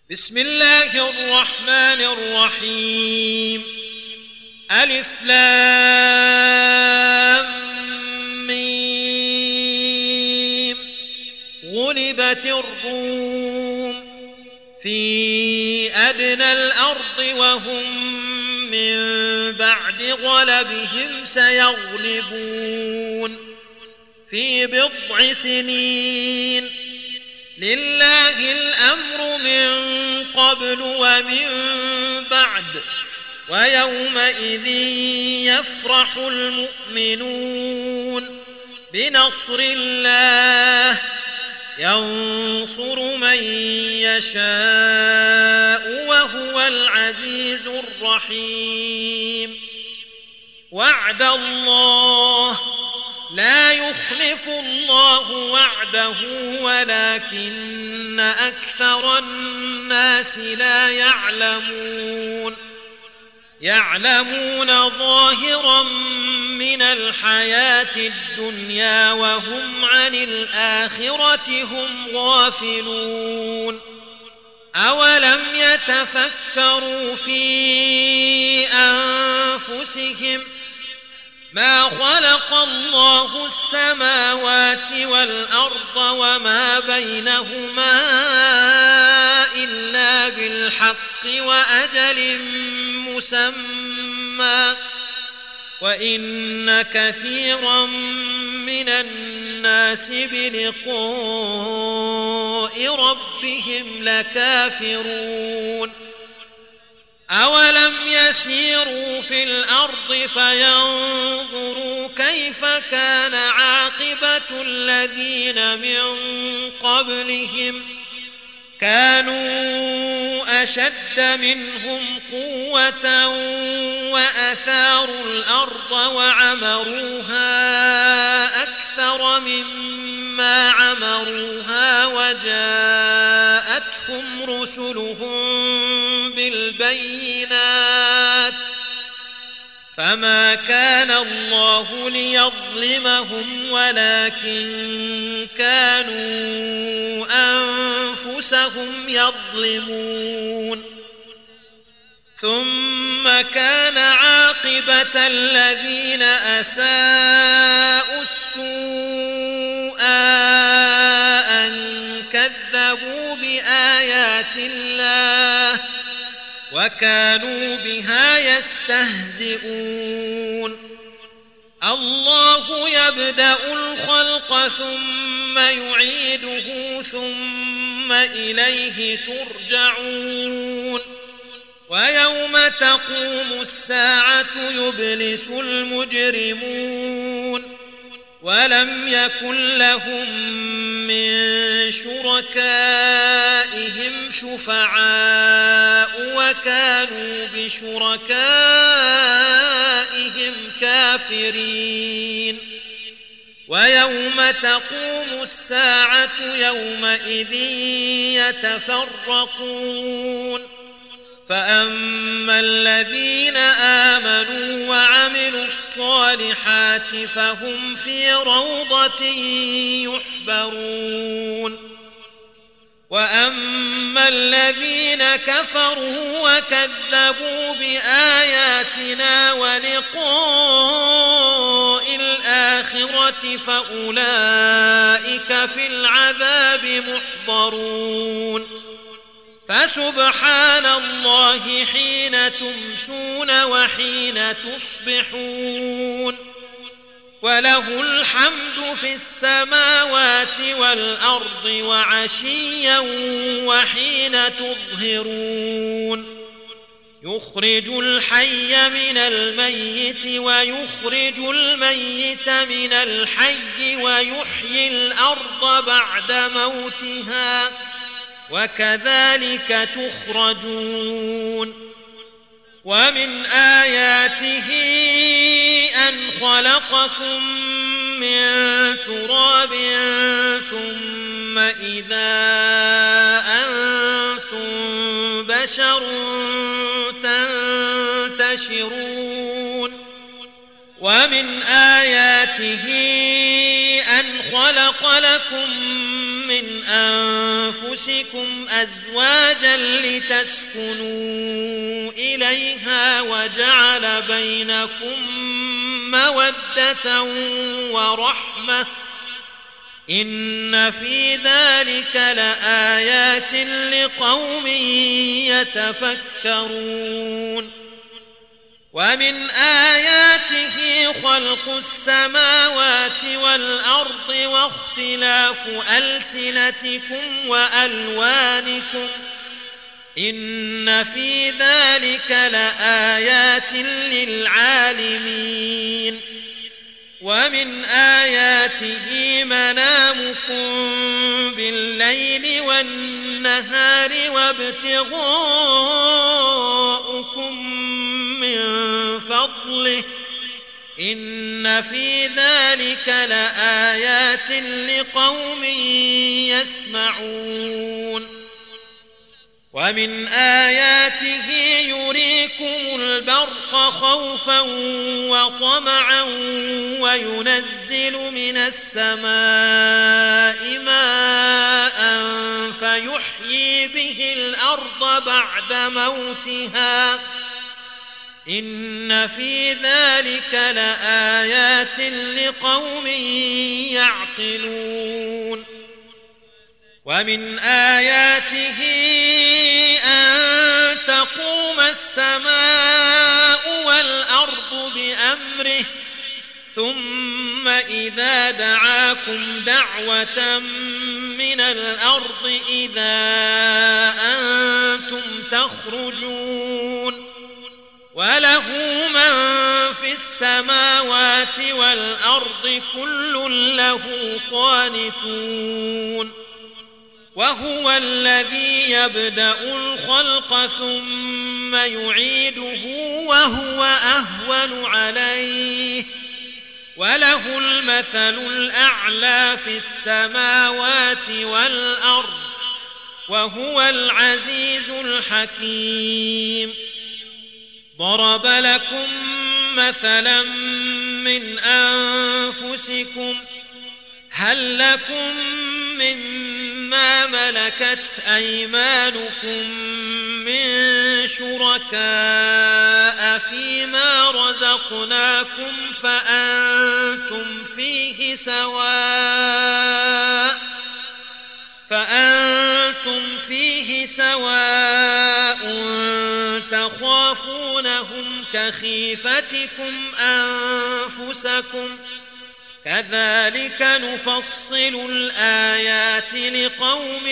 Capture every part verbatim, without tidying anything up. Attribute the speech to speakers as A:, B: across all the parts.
A: بسم الله الرحمن الرحيم. ألف لام ميم. غلبت الروم في أدنى الأرض وهم من بعد غلبهم سيغلبون في بضع سنين. لله الأمر من قبل ومن بعد ويومئذ يفرح المؤمنون بنصر الله ينصر من يشاء وهو العزيز الرحيم. وعد الله لا يخلف الله وعده ولكن أكثر الناس لا يعلمون. يعلمون ظاهرا من الحياة الدنيا وهم عن الآخرة هم غافلون. أولم يتفكروا في أنفسهم ما خلق الله السماوات والأرض وما بينهما إلا بالحق وأجل مسمى وإن كثيرا من الناس بلقاء ربهم لكافرون. أولم يسيروا في الأرض فينظروا كيف كان عاقبة الذين من قبلهم كانوا أشد منهم قوة وأثاروا الأرض وعمروها أكثر مما عمروها وجاءتهم رسلهم بالبينات فما كان الله ليظلمهم ولكن كانوا أنفسهم يظلمون. ثم كان عاقبة الذين أساءوا السوء أن كذبوا بآيات الله وكانوا بها يستهزئون. الله يبدأ الخلق ثم يعيده ثم إليه ترجعون. ويوم تقوم الساعة يبلس المجرمون ولم يكن لهم من شركائهم شفعاء وكانوا بشركائهم كافرين. ويوم تقوم الساعة يومئذ يتفرقون فأما الذين آمنوا وعملوا الصالحات فهم في روضة يحبرون. وأما الذين كفروا وكذبوا بآياتنا ولقاء الآخرة فأولئك في العذاب محضرون. فسبحان الله حين تمسون وحين تصبحون وله الحمد في السماوات والأرض وعشيا وحين تظهرون. يخرج الحي من الميت ويخرج الميت من الحي ويحيي الأرض بعد موتها وكذلك تخرجون. ومن آياته أن خلقكم من تراب ثم إذا أنتم بشر تنتشرون. ومن آياته أن خلق لكم من أنفسكم أزواجا لتسكنوا إليها وجعل بينكم مودة ورحمة إن في ذلك لآيات لقوم يتفكرون ومن آياته خلق السماوات والأرض واختلاف ألسنتكم وألوانكم إن في ذلك لآيات للعالمين ومن آياته منامكم بالليل والنهار وابتغاؤكم من فضله إن في ذلك لآيات لقوم يسمعون ومن آياته يريكم البرق خوفا وطمعا وينزل من السماء ماء فيحيي به الأرض بعد موتها إن في ذلك لآيات لقوم يعقلون ومن آياته أن تقوم السماء والأرض بأمره ثم إذا دعاكم دعوة من الأرض إذا أنتم تخرجون وله من في السماوات والأرض كل له قانتون وهو الذي يبدأ الخلق ثم يعيده وهو أهون عليه وله المثل الأعلى في السماوات والأرض وهو العزيز الحكيم ضرب لكم مثلا من أنفسكم هل لكم مما ملكت أيمانكم من شركاء فيما رزقناكم فأنتم فيه سواء فأنتم فيه سواء تخافونهم كخيفتكم أنفسكم كذلك نفصل الآيات لقوم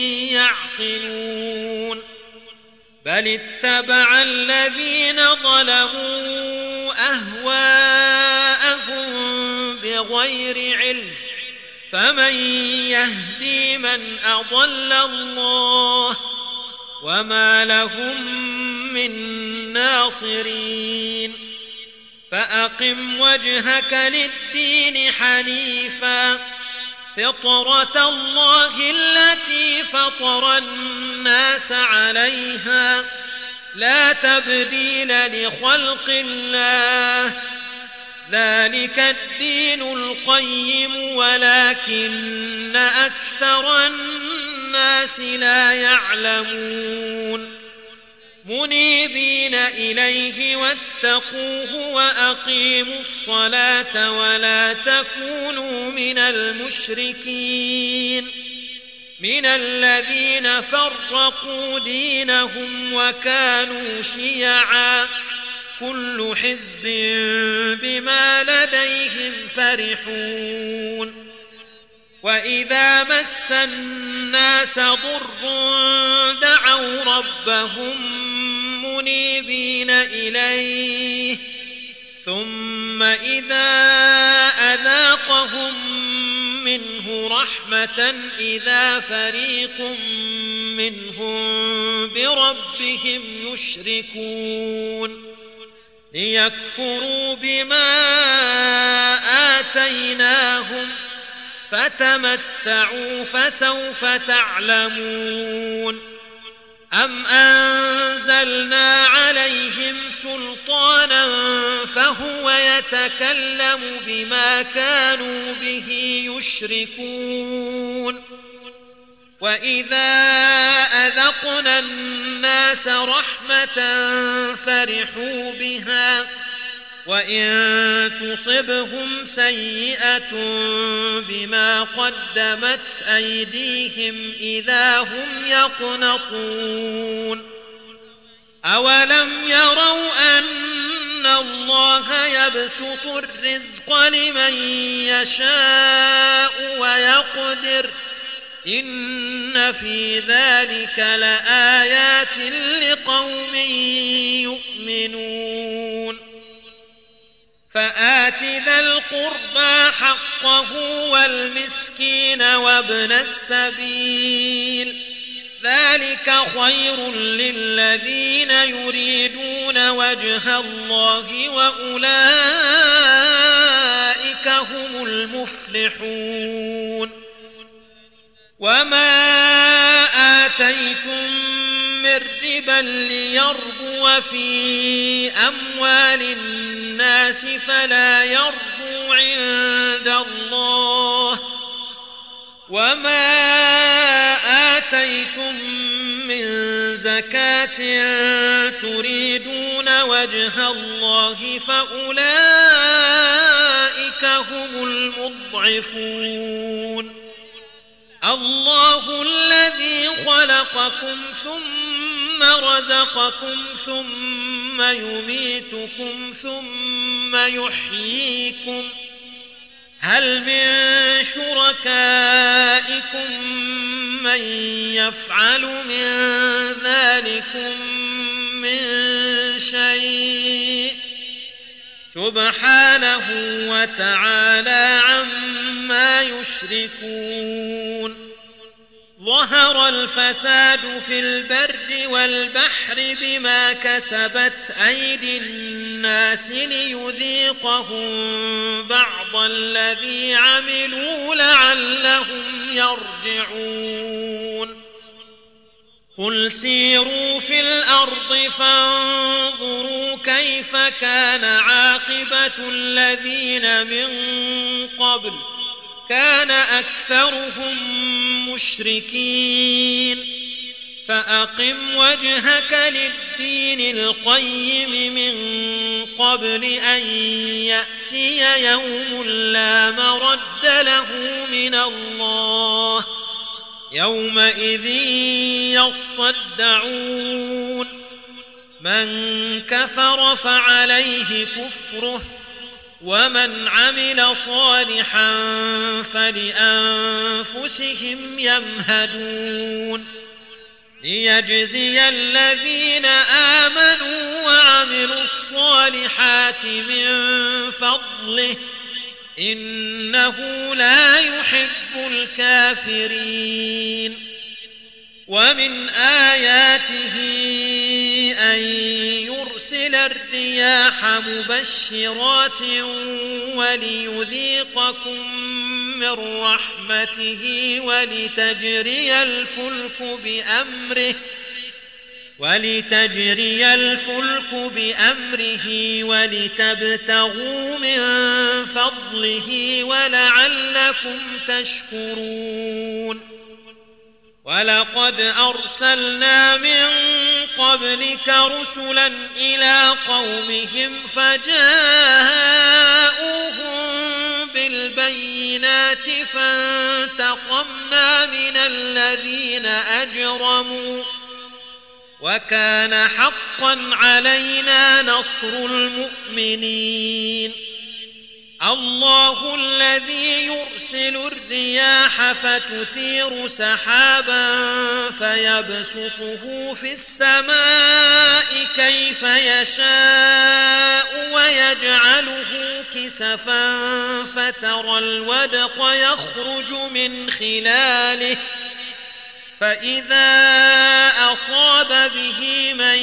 A: يعقلون بل اتبع الذين ظلموا أهواءهم بغير علم فمن يهدي من أضل الله وما لهم من ناصرين فأقم وجهك للدين حنيفا فطرة الله التي فطر الناس عليها لا تبديل لخلق الله ذلك الدين القيم ولكن أكثر الناس لا يعلمون منيبين إليه واتقوه وأقيموا الصلاة ولا تكونوا من المشركين من الذين فرقوا دينهم وكانوا شيعا كل حزب بما لديهم فرحون وإذا مس الناس ضر دعوا ربهم منيبين إليه ثم إذا أذاقهم منه رحمة إذا فريق منهم بربهم يشركون ليكفروا بما آتيناهم فتمتعوا فسوف تعلمون أم أنزلنا عليهم سلطانا فهو يتكلم بما كانوا به يشركون وإذا أذقنا الناس رحمة فرحوا بها وإن تصبهم سيئة بما قدمت أيديهم إذا هم يقنطون أولم يروا أن الله يبسط الرزق لمن يشاء ويقدر إن في ذلك لآيات لقوم يؤمنون فآت ذا القربى حقه والمسكين وابن السبيل ذلك خير للذين يريدون وجه الله وأولئك هم المفلحون وما آتيتم من ربا ليربو في أموال الناس فلا يربو عند الله وما آتيتم من زكاة تريدون وجه الله فأولئك هم المضعفون الله الذي خلقكم ثم رزقكم ثم يميتكم ثم يحييكم هل من شركائكم من يفعل من ذلكم من شيء سبحانه وتعالى عما يشركون ظهر الفساد في البر والبحر بما كسبت أيدي الناس ليذيقهم بعض الذي عملوا لعلهم يرجعون قل سيروا في الأرض فانظروا كيف كان عاقبة الذين من قبل كان أكثرهم مشركين فأقم وجهك للدين القيم من قبل أن يأتي يوم لا مرد له من الله يومئذ يصدعون من كفر فعليه كفره ومن عمل صالحا فلأنفسهم يمهدون ليجزي الذين آمنوا وعملوا الصالحات من فضله إنه لا يحب الكافرين ومن آياته أن يرسل الرياح مبشرات وليذيقكم من رحمته ولتجري الفلك بأمره ولتجري الفلك بأمره ولتبتغوا من فضله ولعلكم تشكرون ولقد أرسلنا من قبلك رسلا إلى قومهم فجاءوهم بالبينات فانتقمنا من الذين أجرموا وكان حقا علينا نصر المؤمنين الله الذي يرسل الرياح فتثير سحابا فيبسطه في السماء كيف يشاء ويجعله كسفا فترى الودق يخرج من خلاله فإذا أصاب به من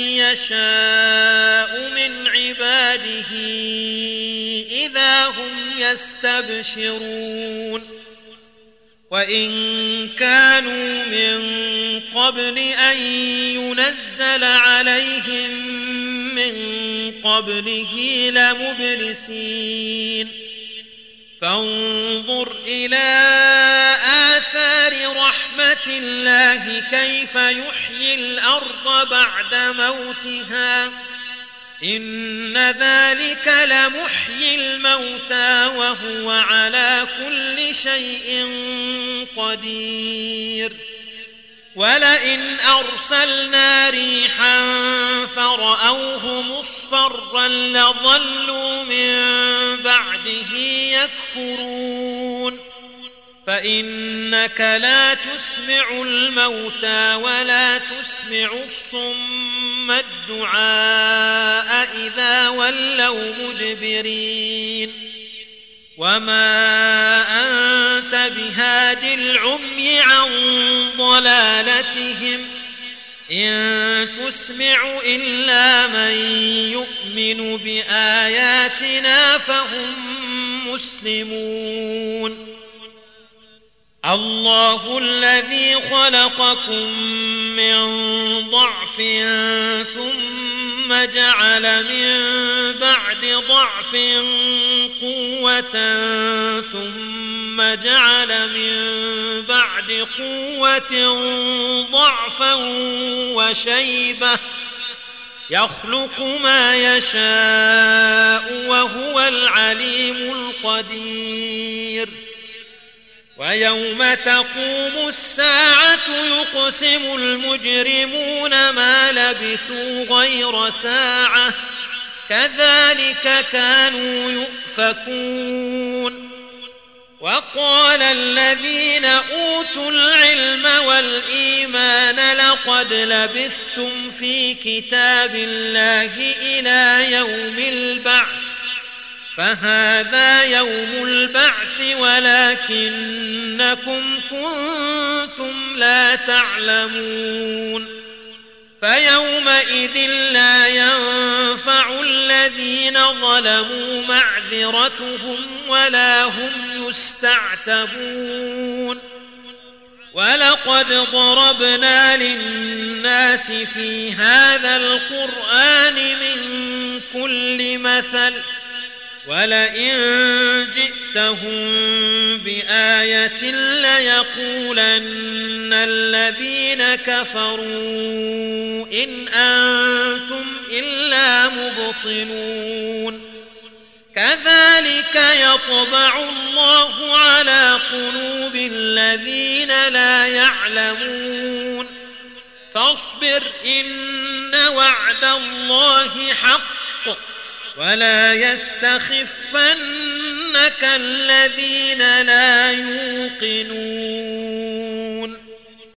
A: يشاء من عباده إذا هم يستبشرون وإن كانوا من قبل أن ينزل عليهم من قبله لمبلسين فانظر إلى آثار رحمة الله كيف يحيي الأرض بعد موتها إن ذلك لمحيي الموتى وهو على كل شيء قدير ولئن أرسلنا ريحا فرأوه مصفرا لظلوا من بعده يكفرون فإنك لا تسمع الموتى ولا تسمع الصم الدعاء إذا ولوا مدبرين وما أنت بهاد العمي عن ضلالتهم إن تسمع إلا من يؤمن بآياتنا فهم مسلمون الله الذي خلقكم من ضعف ثم جعل من بعد ضعف قوة ثم جعل من بعد قوة ضعفا وشيبة يخلق ما يشاء وهو العليم القدير ويوم تقوم الساعة يقسم المجرمون ما لبثوا غير ساعة كذلك كانوا يؤفكون وقال الذين أوتوا العلم والإيمان لقد لبثتم في كتاب الله إلى يوم البعث فهذا يوم البعث ولكنكم كنتم لا تعلمون فيومئذ لا ينفع الذين ظلموا معذرتهم ولا هم يستعتبون ولقد ضربنا للناس في هذا القرآن من كل مثل ولئن جئتهم بآية ليقولن الذين كفروا إن أنتم إلا مبطلون كذلك يطبع الله على قلوب الذين لا يعلمون فاصبر إن وعد الله حق ولا يستخفنك الذين لا يوقنون